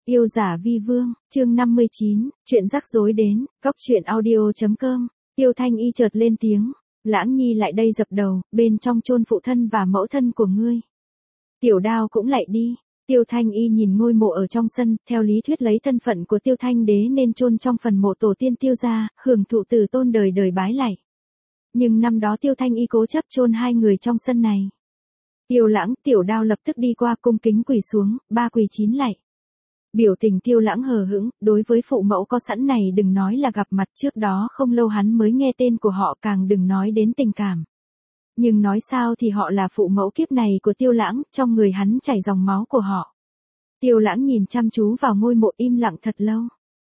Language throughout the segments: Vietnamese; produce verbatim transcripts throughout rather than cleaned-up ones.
Yêu giả vi vương, chương năm mươi chín, chuyện rắc rối đến, góc chuyện audio.com, Tiêu Thanh Y chợt lên tiếng, Lãng Nhi lại đây dập đầu, bên trong chôn phụ thân và mẫu thân của ngươi. Tiểu Đao cũng lại đi. Tiêu Thanh Y nhìn ngôi mộ ở trong sân, theo lý thuyết lấy thân phận của Tiêu Thanh Đế nên chôn trong phần mộ tổ tiên Tiêu gia, hưởng thụ từ tôn đời đời bái lạy. Nhưng năm đó Tiêu Thanh Y cố chấp chôn hai người trong sân này. Tiêu Lãng, Tiểu Đao lập tức đi qua cung kính quỳ xuống, ba quỳ chín lạy. Biểu tình Tiêu Lãng hờ hững, đối với phụ mẫu có sẵn này đừng nói là gặp mặt, trước đó không lâu hắn mới nghe tên của họ, càng đừng nói đến tình cảm. Nhưng nói sao thì họ là phụ mẫu kiếp này của Tiêu Lãng, trong người hắn chảy dòng máu của họ. Tiêu Lãng nhìn chăm chú vào ngôi mộ im lặng thật lâu.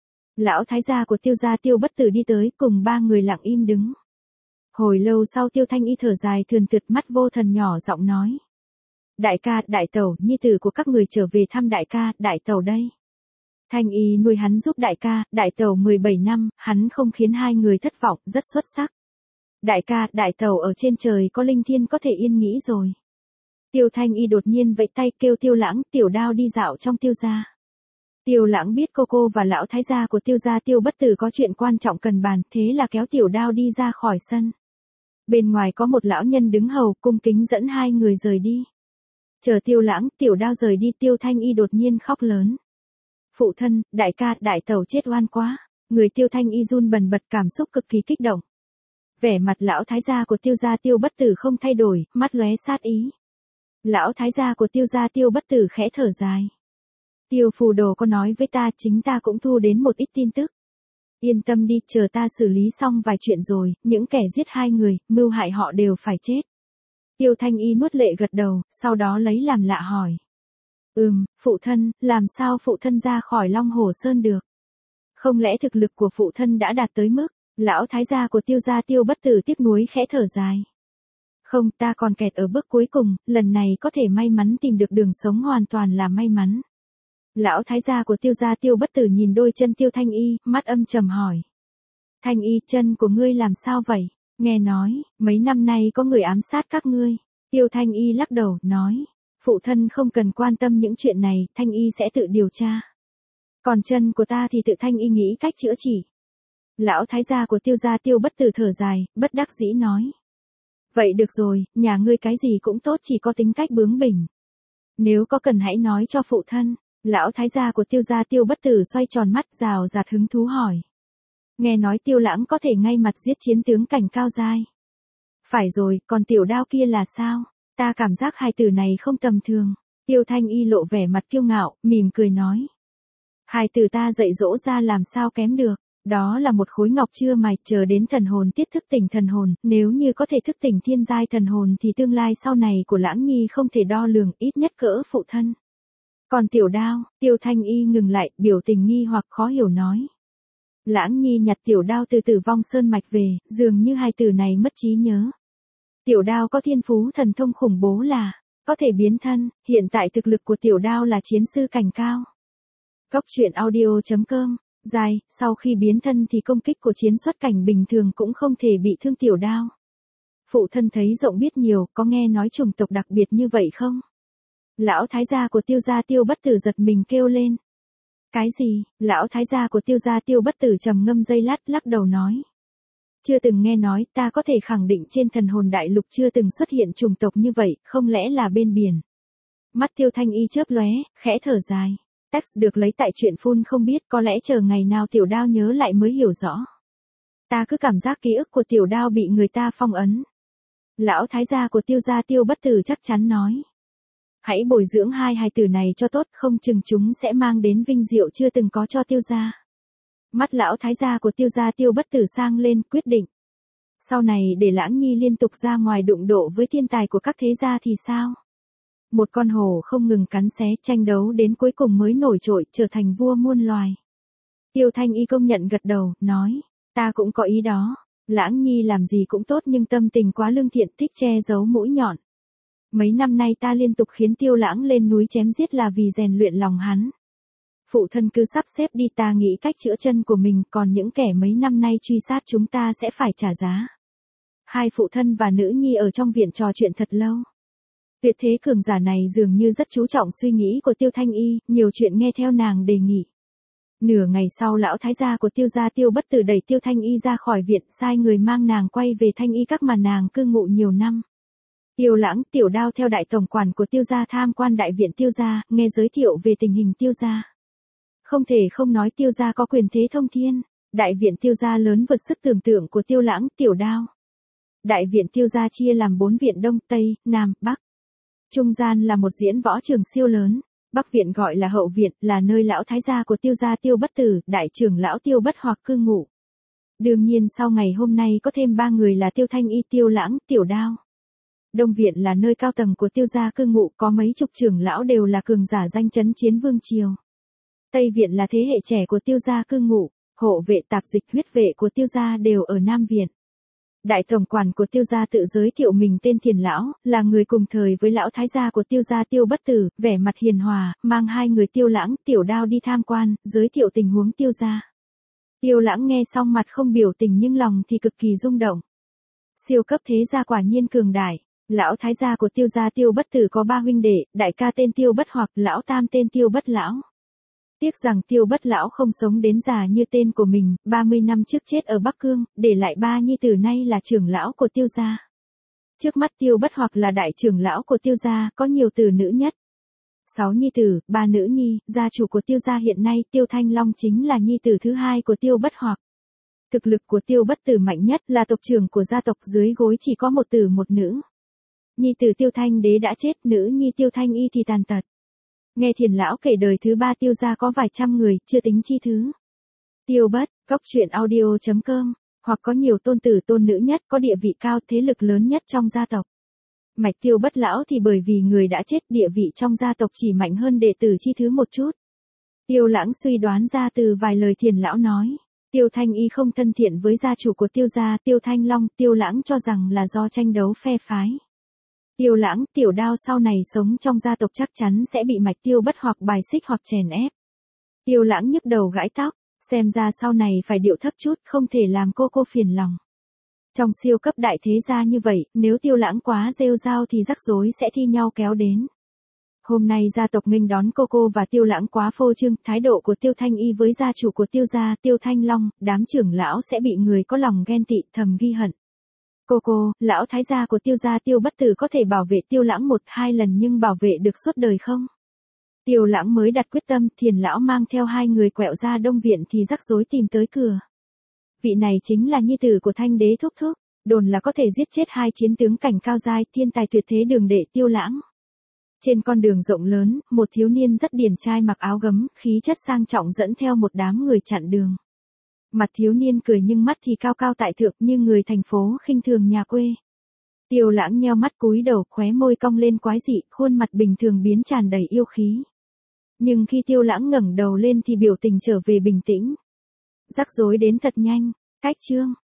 Lão thái gia của Tiêu gia Tiêu Bất Tử đi tới, cùng ba người lặng im đứng. Hồi lâu sau Tiêu Thanh Y thở dài thườn thượt, mắt vô thần nhỏ giọng nói. Đại ca, đại tẩu, nhi tử của các người trở về thăm đại ca, đại tẩu đây. Thanh Y nuôi hắn giúp đại ca, đại tẩu mười bảy năm, hắn không khiến hai người thất vọng, rất xuất sắc. Đại ca, đại tẩu ở trên trời có linh thiên có thể yên nghĩ rồi. Tiêu Thanh Y đột nhiên vẫy tay kêu Tiêu Lãng, Tiểu Đao đi dạo trong Tiêu gia. Tiêu Lãng biết cô cô và lão thái gia của Tiêu gia Tiêu Bất Tử có chuyện quan trọng cần bàn, thế là kéo Tiểu Đao đi ra khỏi sân. Bên ngoài có một lão nhân đứng hầu, cung kính dẫn hai người rời đi. Chờ Tiêu Lãng, Tiểu Đao rời đi, Tiêu Thanh Y đột nhiên khóc lớn. Phụ thân, đại ca, đại tẩu chết oan quá. Người Tiêu Thanh Y run bần bật, cảm xúc cực kỳ kích động. Vẻ mặt lão thái gia của Tiêu gia Tiêu Bất Tử không thay đổi, mắt lóe sát ý. Lão thái gia của Tiêu gia Tiêu Bất Tử khẽ thở dài. Tiêu phù đồ có nói với ta, chính ta cũng thu đến một ít tin tức. Yên tâm đi, chờ ta xử lý xong vài chuyện rồi, những kẻ giết hai người, mưu hại họ đều phải chết. Tiêu Thanh Y nuốt lệ gật đầu, sau đó lấy làm lạ hỏi. Ừm, phụ thân, làm sao phụ thân ra khỏi Long Hồ Sơn được? Không lẽ thực lực của phụ thân đã đạt tới mức? Lão thái gia của Tiêu gia Tiêu Bất Tử tiếc nuối khẽ thở dài. Không, ta còn kẹt ở bước cuối cùng, lần này có thể may mắn tìm được đường sống hoàn toàn là may mắn. Lão thái gia của Tiêu gia Tiêu Bất Tử nhìn đôi chân Tiêu Thanh Y, mắt âm trầm hỏi. Thanh Y, chân của ngươi làm sao vậy? Nghe nói, mấy năm nay có người ám sát các ngươi. Tiêu Thanh Y lắc đầu, nói. Phụ thân không cần quan tâm những chuyện này, Thanh Y sẽ tự điều tra. Còn chân của ta thì tự Thanh Y nghĩ cách chữa trị. Lão thái gia của Tiêu gia Tiêu Bất Tử thở dài, bất đắc dĩ nói. Vậy được rồi, nhà ngươi cái gì cũng tốt, chỉ có tính cách bướng bỉnh. Nếu có cần hãy nói cho phụ thân. Lão thái gia của Tiêu gia Tiêu Bất Tử xoay tròn mắt, rào rạt hứng thú hỏi. Nghe nói Tiêu Lãng có thể ngay mặt giết chiến tướng cảnh cao giai. Phải rồi, còn Tiểu Đao kia là sao? Ta cảm giác hai từ này không tầm thường. Tiêu Thanh Y lộ vẻ mặt kiêu ngạo, mỉm cười nói. Hai từ ta dạy dỗ ra làm sao kém được. Đó là một khối ngọc chưa mài, chờ đến thần hồn tiết thức tỉnh thần hồn, nếu như có thể thức tỉnh thiên giai thần hồn thì tương lai sau này của Lãng Nhi không thể đo lường, ít nhất cỡ phụ thân. Còn Tiểu Đao, Tiêu Thanh Y ngừng lại, biểu tình nghi hoặc khó hiểu nói. Lãng Nhi nhặt Tiểu Đao từ Tử Vong Sơn mạch về, dường như hai từ này mất trí nhớ. Tiểu Đao có thiên phú thần thông khủng bố là, có thể biến thân, hiện tại thực lực của Tiểu Đao là chiến sư cảnh cao. Góc chuyện audio.com, dài, sau khi biến thân thì công kích của chiến xuất cảnh bình thường cũng không thể bị thương Tiểu Đao. Phụ thân thấy rộng biết nhiều, có nghe nói chủng tộc đặc biệt như vậy không? Lão thái gia của Tiêu gia Tiêu Bất Tử giật mình kêu lên. Cái gì? Lão thái gia của Tiêu gia Tiêu Bất Tử trầm ngâm giây lát, lắc đầu nói. Chưa từng nghe nói, ta có thể khẳng định trên thần hồn đại lục chưa từng xuất hiện chủng tộc như vậy, không lẽ là bên biển. Mắt Tiêu Thanh Y chớp lóe, khẽ thở dài. Text được lấy tại truyện phun không biết, có lẽ chờ ngày nào Tiểu Đao nhớ lại mới hiểu rõ. Ta cứ cảm giác ký ức của Tiểu Đao bị người ta phong ấn. Lão thái gia của Tiêu gia Tiêu Bất Tử chắc chắn nói. Hãy bồi dưỡng hai hài tử này cho tốt, không chừng chúng sẽ mang đến vinh diệu chưa từng có cho Tiêu gia. Mắt lão thái gia của Tiêu gia Tiêu Bất Tử sang lên, quyết định. Sau này để Lãng Nhi liên tục ra ngoài đụng độ với thiên tài của các thế gia thì sao? Một con hổ không ngừng cắn xé, tranh đấu đến cuối cùng mới nổi trội, trở thành vua muôn loài. Tiêu Thanh Y công nhận gật đầu, nói. Ta cũng có ý đó. Lãng Nhi làm gì cũng tốt nhưng tâm tình quá lương thiện, thích che giấu mũi nhọn. Mấy năm nay ta liên tục khiến Tiêu Lãng lên núi chém giết là vì rèn luyện lòng hắn. Phụ thân cứ sắp xếp đi, ta nghĩ cách chữa chân của mình, còn những kẻ mấy năm nay truy sát chúng ta sẽ phải trả giá. Hai phụ thân và nữ nhi ở trong viện trò chuyện thật lâu. Tuyệt thế cường giả này dường như rất chú trọng suy nghĩ của Tiêu Thanh Y, nhiều chuyện nghe theo nàng đề nghị. Nửa ngày sau lão thái gia của Tiêu gia Tiêu Bất Tử đẩy Tiêu Thanh Y ra khỏi viện, sai người mang nàng quay về Thanh Y các mà nàng cư ngụ nhiều năm. Tiêu Lãng, Tiểu Đao theo đại tổng quản của Tiêu gia tham quan đại viện Tiêu gia, nghe giới thiệu về tình hình Tiêu gia. Không thể không nói Tiêu gia có quyền thế thông thiên, đại viện Tiêu gia lớn vượt sức tưởng tượng của Tiêu Lãng, Tiểu Đao. Đại viện Tiêu gia chia làm bốn viện Đông, Tây, Nam, Bắc. Trung gian là một diễn võ trường siêu lớn. Bắc viện gọi là hậu viện, là nơi lão thái gia của Tiêu gia Tiêu Bất Tử, đại trưởng lão Tiêu Bất Hoặc cư ngụ. Đương nhiên sau ngày hôm nay có thêm ba người là Tiêu Thanh Y, Tiêu Lãng, Tiểu Đao. Đông viện là nơi cao tầng của Tiêu gia cư ngụ, có mấy chục trưởng lão đều là cường giả danh chấn chiến vương triều. Tây viện là thế hệ trẻ của Tiêu gia cư ngụ, hộ vệ, tạp dịch, huyết vệ của Tiêu gia đều ở Nam viện. Đại tổng quản của Tiêu gia tự giới thiệu mình tên Thiền lão, là người cùng thời với lão thái gia của Tiêu gia Tiêu Bất Tử, vẻ mặt hiền hòa, mang hai người Tiêu Lãng, Tiểu Đao đi tham quan, giới thiệu tình huống Tiêu gia. Tiêu Lãng nghe xong mặt không biểu tình nhưng lòng thì cực kỳ rung động. Siêu cấp thế gia quả nhiên cường đại. Lão thái gia của Tiêu gia Tiêu Bất Tử có ba huynh đệ, đại ca tên Tiêu Bất Hoặc, lão tam tên Tiêu Bất Lão. Tiếc rằng Tiêu Bất Lão không sống đến già như tên của mình, ba mươi năm trước chết ở Bắc Cương, để lại ba nhi tử nay là trưởng lão của Tiêu gia. Trước mắt Tiêu Bất Hoặc là đại trưởng lão của Tiêu gia, có nhiều tử nữ nhất. Sáu nhi tử, ba nữ nhi, gia chủ của Tiêu gia hiện nay Tiêu Thanh Long chính là nhi tử thứ hai của Tiêu Bất Hoặc. Thực lực của Tiêu Bất Tử mạnh nhất, là tộc trưởng của gia tộc, dưới gối chỉ có một tử một nữ. Nhi tử Tiêu Thanh Đế đã chết, nữ nhi Tiêu Thanh Y thì tàn tật. Nghe Thiền lão kể đời thứ ba Tiêu gia có vài trăm người, chưa tính chi thứ. Tiêu Bất, cốc truyện audio chấm com, hoặc có nhiều tôn tử tôn nữ nhất, có địa vị cao, thế lực lớn nhất trong gia tộc. Mạch Tiêu Bất Lão thì bởi vì người đã chết, địa vị trong gia tộc chỉ mạnh hơn đệ tử chi thứ một chút. Tiêu Lãng suy đoán ra từ vài lời Thiền lão nói, Tiêu Thanh Y không thân thiện với gia chủ của Tiêu gia, Tiêu Thanh Long, Tiêu Lãng cho rằng là do tranh đấu phe phái. Tiêu Lãng, Tiểu Đao sau này sống trong gia tộc chắc chắn sẽ bị Mạch Tiêu Bất Hoặc bài xích hoặc chèn ép. Tiêu Lãng nhức đầu gãi tóc, xem ra sau này phải điệu thấp chút, không thể làm cô cô phiền lòng. Trong siêu cấp đại thế gia như vậy, nếu Tiêu Lãng quá rêu rao thì rắc rối sẽ thi nhau kéo đến. Hôm nay gia tộc nghênh đón cô cô và Tiêu Lãng quá phô trương, thái độ của Tiêu Thanh Y với gia chủ của Tiêu gia, Tiêu Thanh Long, đám trưởng lão sẽ bị người có lòng ghen tị thầm ghi hận. Cô cô, lão thái gia của Tiêu gia Tiêu Bất Tử có thể bảo vệ Tiêu Lãng một hai lần nhưng bảo vệ được suốt đời không? Tiêu Lãng mới đặt quyết tâm, Thiền lão mang theo hai người quẹo ra Đông viện thì rắc rối tìm tới cửa. Vị này chính là nhi tử của Thanh Đế thúc thúc, đồn là có thể giết chết hai chiến tướng cảnh cao giai, thiên tài tuyệt thế đường đệ Tiêu Lãng. Trên con đường rộng lớn, một thiếu niên rất điển trai mặc áo gấm, khí chất sang trọng dẫn theo một đám người chặn đường. Mặt thiếu niên cười nhưng mắt thì cao cao tại thượng như người thành phố khinh thường nhà quê. Tiêu Lãng nheo mắt cúi đầu, khóe môi cong lên quái dị, khuôn mặt bình thường biến tràn đầy yêu khí. Nhưng khi Tiêu Lãng ngẩng đầu lên thì biểu tình trở về bình tĩnh. Rắc rối đến thật nhanh, cách chương.